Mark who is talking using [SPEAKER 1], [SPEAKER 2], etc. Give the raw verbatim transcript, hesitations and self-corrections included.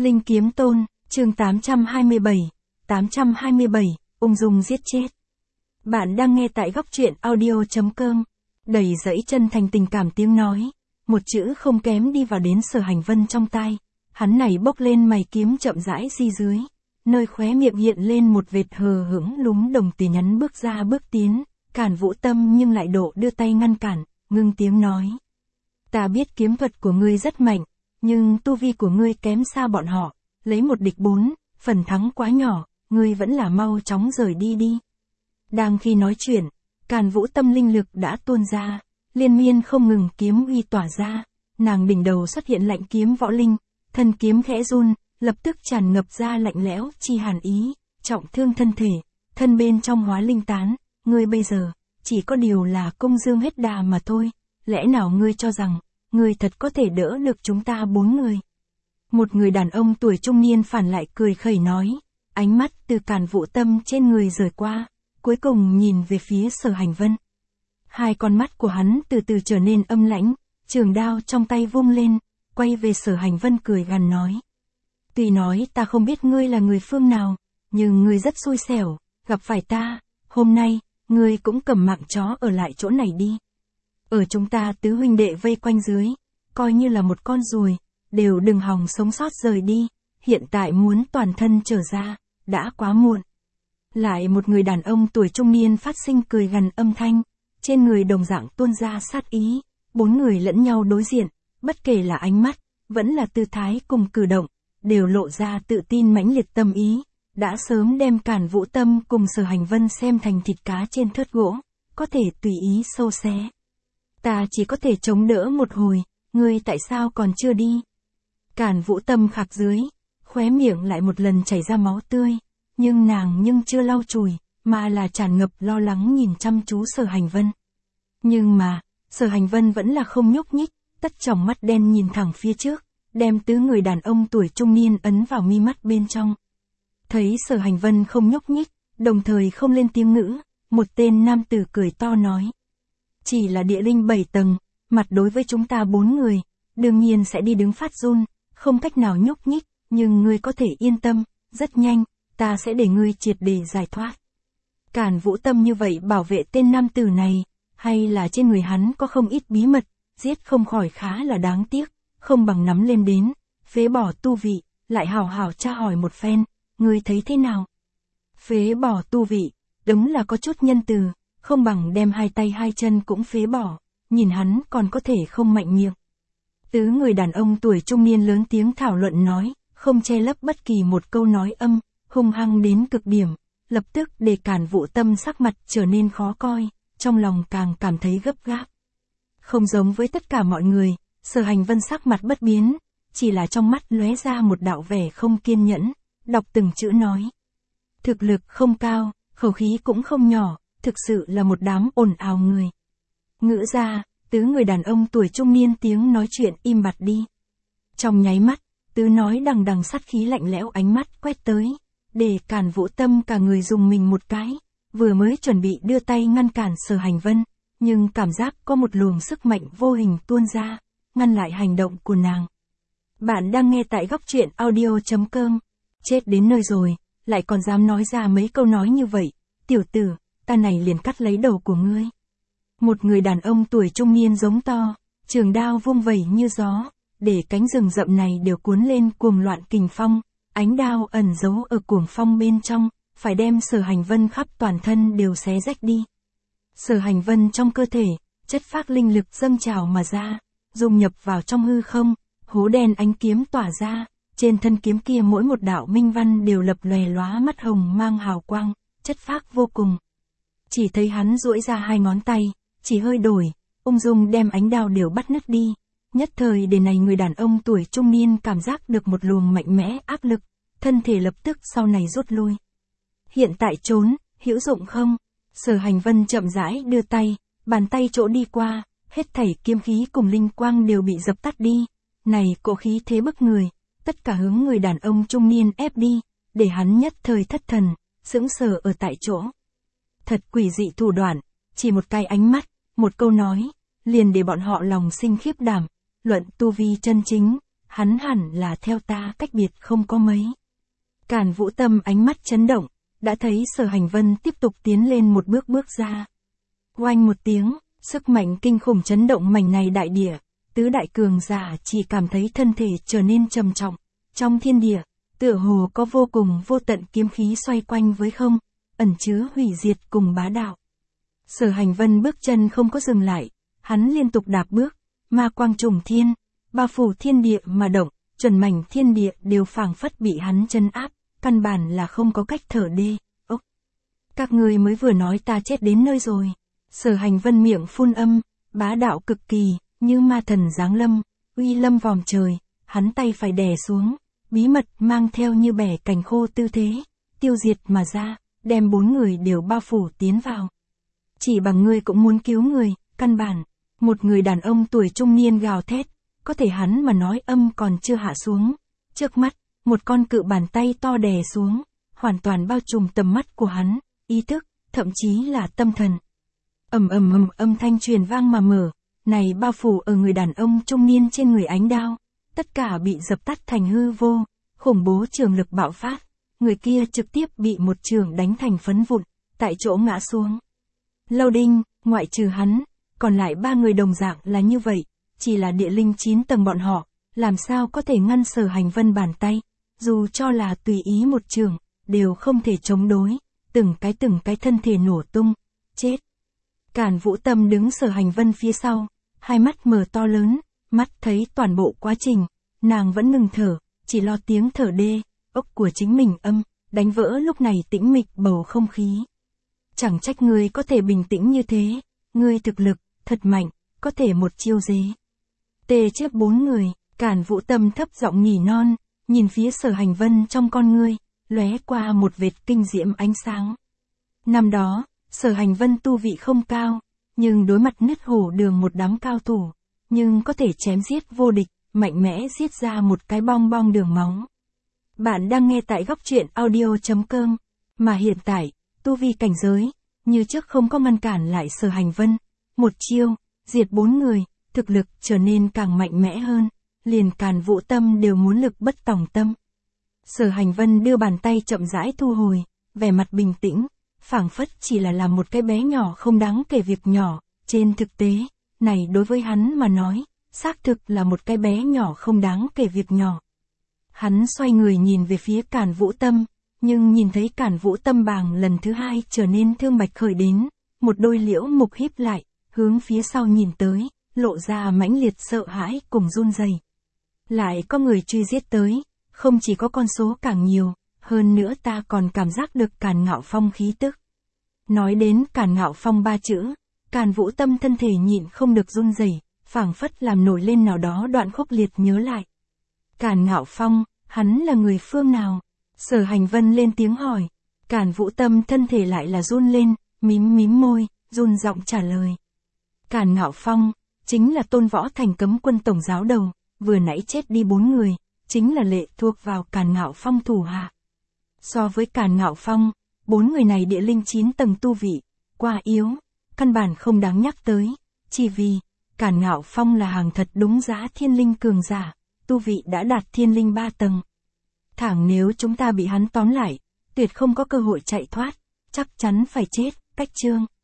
[SPEAKER 1] Linh Kiếm Tôn, chương tám trăm hai mươi bảy, tám trăm hai mươi bảy, ung dung giết chết. Bạn đang nghe tại góc truyện audio chấm com, đầy dẫy chân thành tình cảm tiếng nói, một chữ không kém đi vào đến Sở Hành Vân trong tai. Hắn này bốc lên mày kiếm chậm rãi di dưới, nơi khóe miệng hiện lên một vệt hờ hững lúm đồng tiền nhắn bước ra bước tiến, cản Vũ Tâm nhưng lại độ đưa tay ngăn cản, ngưng tiếng nói. Ta biết kiếm thuật của ngươi rất mạnh, nhưng tu vi của ngươi kém xa bọn họ, lấy một địch bốn, phần thắng quá nhỏ, ngươi vẫn là mau chóng rời đi đi. Đang khi nói chuyện, càn Vũ Tâm linh lực đã tuôn ra, liên miên không ngừng kiếm uy tỏa ra, nàng đỉnh đầu xuất hiện lạnh kiếm võ linh, thân kiếm khẽ run, lập tức tràn ngập ra lạnh lẽo chi hàn ý, trọng thương thân thể, thân bên trong hóa linh tán, ngươi bây giờ, chỉ có điều là công dương hết đà mà thôi, lẽ nào ngươi cho rằng, ngươi thật có thể đỡ được chúng ta bốn người. Một người đàn ông tuổi trung niên phản lại cười khẩy nói, ánh mắt từ càn Vũ Tâm trên người rời qua, cuối cùng nhìn về phía Sở Hành Vân. Hai con mắt của hắn từ từ trở nên âm lãnh, trường đao trong tay vung lên, quay về Sở Hành Vân cười gằn nói. Tuy nói ta không biết ngươi là người phương nào, nhưng ngươi rất xui xẻo, gặp phải ta, hôm nay, ngươi cũng cầm mạng chó ở lại chỗ này đi. Ở chúng ta tứ huynh đệ vây quanh dưới, coi như là một con ruồi, đều đừng hòng sống sót rời đi, hiện tại muốn toàn thân trở ra, đã quá muộn. Lại một người đàn ông tuổi trung niên phát sinh cười gằn âm thanh, trên người đồng dạng tuôn ra sát ý, bốn người lẫn nhau đối diện, bất kể là ánh mắt, vẫn là tư thái cùng cử động, đều lộ ra tự tin mãnh liệt tâm ý, đã sớm đem càn Vũ Tâm cùng Sở Hành Vân xem thành thịt cá trên thớt gỗ, có thể tùy ý xâu xé. Ta chỉ có thể chống đỡ một hồi, ngươi tại sao còn chưa đi? Càn Vũ Tâm khạc dưới, khóe miệng lại một lần chảy ra máu tươi, nhưng nàng nhưng chưa lau chùi, mà là tràn ngập lo lắng nhìn chăm chú Sở Hành Vân. Nhưng mà, Sở Hành Vân vẫn là không nhúc nhích, tất tròng mắt đen nhìn thẳng phía trước, đem tứ người đàn ông tuổi trung niên ấn vào mi mắt bên trong. Thấy Sở Hành Vân không nhúc nhích, đồng thời không lên tiếng ngữ, một tên nam tử cười to nói. Chỉ là địa linh bảy tầng, mặt đối với chúng ta bốn người, đương nhiên sẽ đi đứng phát run, không cách nào nhúc nhích, nhưng ngươi có thể yên tâm, rất nhanh, ta sẽ để ngươi triệt để giải thoát. Càn Vũ Tâm như vậy bảo vệ tên nam tử này, hay là trên người hắn có không ít bí mật, giết không khỏi khá là đáng tiếc, không bằng nắm lên đến, phế bỏ tu vị, lại hào hào tra hỏi một phen, ngươi thấy thế nào? Phế bỏ tu vị, đúng là có chút nhân từ, không bằng đem hai tay hai chân cũng phế bỏ, nhìn hắn còn có thể không mạnh miệng. Tứ người đàn ông tuổi trung niên lớn tiếng thảo luận nói, không che lấp bất kỳ một câu nói âm, hung hăng đến cực điểm, lập tức để càn Vũ Tâm sắc mặt trở nên khó coi, trong lòng càng cảm thấy gấp gáp. Không giống với tất cả mọi người, Sở Hành Vân sắc mặt bất biến, chỉ là trong mắt lóe ra một đạo vẻ không kiên nhẫn, đọc từng chữ nói. Thực lực không cao, khẩu khí cũng không nhỏ, thực sự là một đám ồn ào người. Ngữ ra, tứ người đàn ông tuổi trung niên tiếng nói chuyện im bặt đi. Trong nháy mắt, tứ nói đằng đằng sát khí lạnh lẽo ánh mắt quét tới, để càn Vũ Tâm cả người dùng mình một cái, vừa mới chuẩn bị đưa tay ngăn cản Sở Hành Vân, nhưng cảm giác có một luồng sức mạnh vô hình tuôn ra, ngăn lại hành động của nàng. Bạn đang nghe tại góc truyện audio chấm com, chết đến nơi rồi, lại còn dám nói ra mấy câu nói như vậy, tiểu tử, ta này liền cắt lấy đầu của ngươi. Một người đàn ông tuổi trung niên giống to, trường đao vung vẩy như gió, để cánh rừng rậm này đều cuốn lên cuồng loạn kình phong, ánh đao ẩn giấu ở cuồng phong bên trong, phải đem Sở Hành Vân khắp toàn thân đều xé rách đi. Sở Hành Vân trong cơ thể, chất phác linh lực dâng trào mà ra, dung nhập vào trong hư không, hố đen ánh kiếm tỏa ra, trên thân kiếm kia mỗi một đạo minh văn đều lập lòe lóa mắt hồng mang hào quang, chất phác vô cùng. Chỉ thấy hắn duỗi ra hai ngón tay, chỉ hơi đổi, ung dung đem ánh đao đều bắt nứt đi. Nhất thời để này người đàn ông tuổi trung niên cảm giác được một luồng mạnh mẽ áp lực, thân thể lập tức sau này rút lui. Hiện tại trốn, hữu dụng không? Sở Hành Vân chậm rãi đưa tay, bàn tay chỗ đi qua, hết thảy kiếm khí cùng linh quang đều bị dập tắt đi. Này cỗ khí thế bức người, tất cả hướng người đàn ông trung niên ép đi, để hắn nhất thời thất thần, sững sờ ở tại chỗ. Thật quỷ dị thủ đoạn, chỉ một cái ánh mắt, một câu nói, liền để bọn họ lòng sinh khiếp đảm. Luận tu vi chân chính, hắn hẳn là theo ta cách biệt không có mấy. Càn Vũ Tâm ánh mắt chấn động, đã thấy Sở Hành Vân tiếp tục tiến lên một bước bước ra. Oanh một tiếng, sức mạnh kinh khủng chấn động mảnh này đại địa, tứ đại cường giả chỉ cảm thấy thân thể trở nên trầm trọng. Trong thiên địa, tựa hồ có vô cùng vô tận kiếm khí xoay quanh với không, ẩn chứa hủy diệt cùng bá đạo. Sở Hành Vân bước chân không có dừng lại, hắn liên tục đạp bước, ma quang trùng thiên, bao phủ thiên địa mà động, chuẩn mảnh thiên địa đều phảng phất bị hắn chân áp, căn bản là không có cách thở đê. Ốc! Các ngươi mới vừa nói ta chết đến nơi rồi. Sở Hành Vân miệng phun âm, bá đạo cực kỳ, như ma thần giáng lâm, uy lâm vòm trời, hắn tay phải đè xuống, bí mật mang theo như bẻ cành khô tư thế, tiêu diệt mà ra, đem bốn người đều bao phủ tiến vào. Chỉ bằng ngươi cũng muốn cứu người, căn bản. Một người đàn ông tuổi trung niên gào thét, có thể hắn mà nói âm còn chưa hạ xuống. Trước mắt, một con cự bàn tay to đè xuống, hoàn toàn bao trùm tầm mắt của hắn, ý thức, thậm chí là tâm thần. Ầm ầm ầm âm thanh truyền vang mà mở, này bao phủ ở người đàn ông trung niên trên người ánh đao, tất cả bị dập tắt thành hư vô, khủng bố trường lực bạo phát, người kia trực tiếp bị một trường đánh thành phấn vụn, tại chỗ ngã xuống. Lâu Đinh, ngoại trừ hắn, còn lại ba người đồng dạng là như vậy, chỉ là địa linh chín tầng bọn họ, làm sao có thể ngăn Sở Hành Vân bàn tay, dù cho là tùy ý một trường, đều không thể chống đối, từng cái từng cái thân thể nổ tung, chết. Càn Vũ Tâm đứng Sở Hành Vân phía sau, hai mắt mở to lớn, mắt thấy toàn bộ quá trình, nàng vẫn ngừng thở, chỉ lo tiếng thở đê, ốc của chính mình âm, đánh vỡ lúc này tĩnh mịch bầu không khí. Chẳng trách ngươi có thể bình tĩnh như thế, ngươi thực lực, thật mạnh, có thể một chiêu dế. Tê chết bốn người, Càn Vũ Tâm thấp giọng nhỉ non, nhìn phía Sở Hành Vân trong con ngươi, lóe qua một vệt kinh diễm ánh sáng. Năm đó, Sở Hành Vân tu vị không cao, nhưng đối mặt nứt hổ đường một đám cao thủ, nhưng có thể chém giết vô địch, mạnh mẽ giết ra một cái bong bong đường máu. Bạn đang nghe tại góc truyện audio chấm com, mà hiện tại, tu vi cảnh giới, như trước không có ngăn cản lại Sở Hành Vân. Một chiêu, diệt bốn người, thực lực trở nên càng mạnh mẽ hơn, liền Càn Vũ Tâm đều muốn lực bất tòng tâm. Sở Hành Vân đưa bàn tay chậm rãi thu hồi, vẻ mặt bình tĩnh, phảng phất chỉ là làm một cái bé nhỏ không đáng kể việc nhỏ, trên thực tế, này đối với hắn mà nói, xác thực là một cái bé nhỏ không đáng kể việc nhỏ. Hắn xoay người nhìn về phía Càn Vũ Tâm, nhưng nhìn thấy Càn Vũ Tâm bàng lần thứ hai trở nên thương bạch khởi đến, một đôi liễu mục híp lại, hướng phía sau nhìn tới, lộ ra mãnh liệt sợ hãi cùng run rẩy. Lại có người truy giết tới, không chỉ có con số càng nhiều, hơn nữa ta còn cảm giác được Càn Ngạo Phong khí tức. Nói đến Càn Ngạo Phong ba chữ, Càn Vũ Tâm thân thể nhịn không được run rẩy, phảng phất làm nổi lên nào đó đoạn khốc liệt nhớ lại. Càn Ngạo Phong, hắn là người phương nào? Sở Hành Vân lên tiếng hỏi. Càn Vũ Tâm thân thể lại là run lên, mím mím môi, run giọng trả lời. Càn Ngạo Phong, chính là Tôn Võ Thành cấm quân tổng giáo đầu, vừa nãy chết đi bốn người, chính là lệ thuộc vào Càn Ngạo Phong thủ hạ. So với Càn Ngạo Phong, bốn người này địa linh chín tầng tu vị, quá yếu, căn bản không đáng nhắc tới, chỉ vì, Càn Ngạo Phong là hàng thật đúng giá thiên linh cường giả, tu vị đã đạt thiên linh ba tầng. Thẳng nếu chúng ta bị hắn tóm lại, tuyệt không có cơ hội chạy thoát, chắc chắn phải chết, cách chương.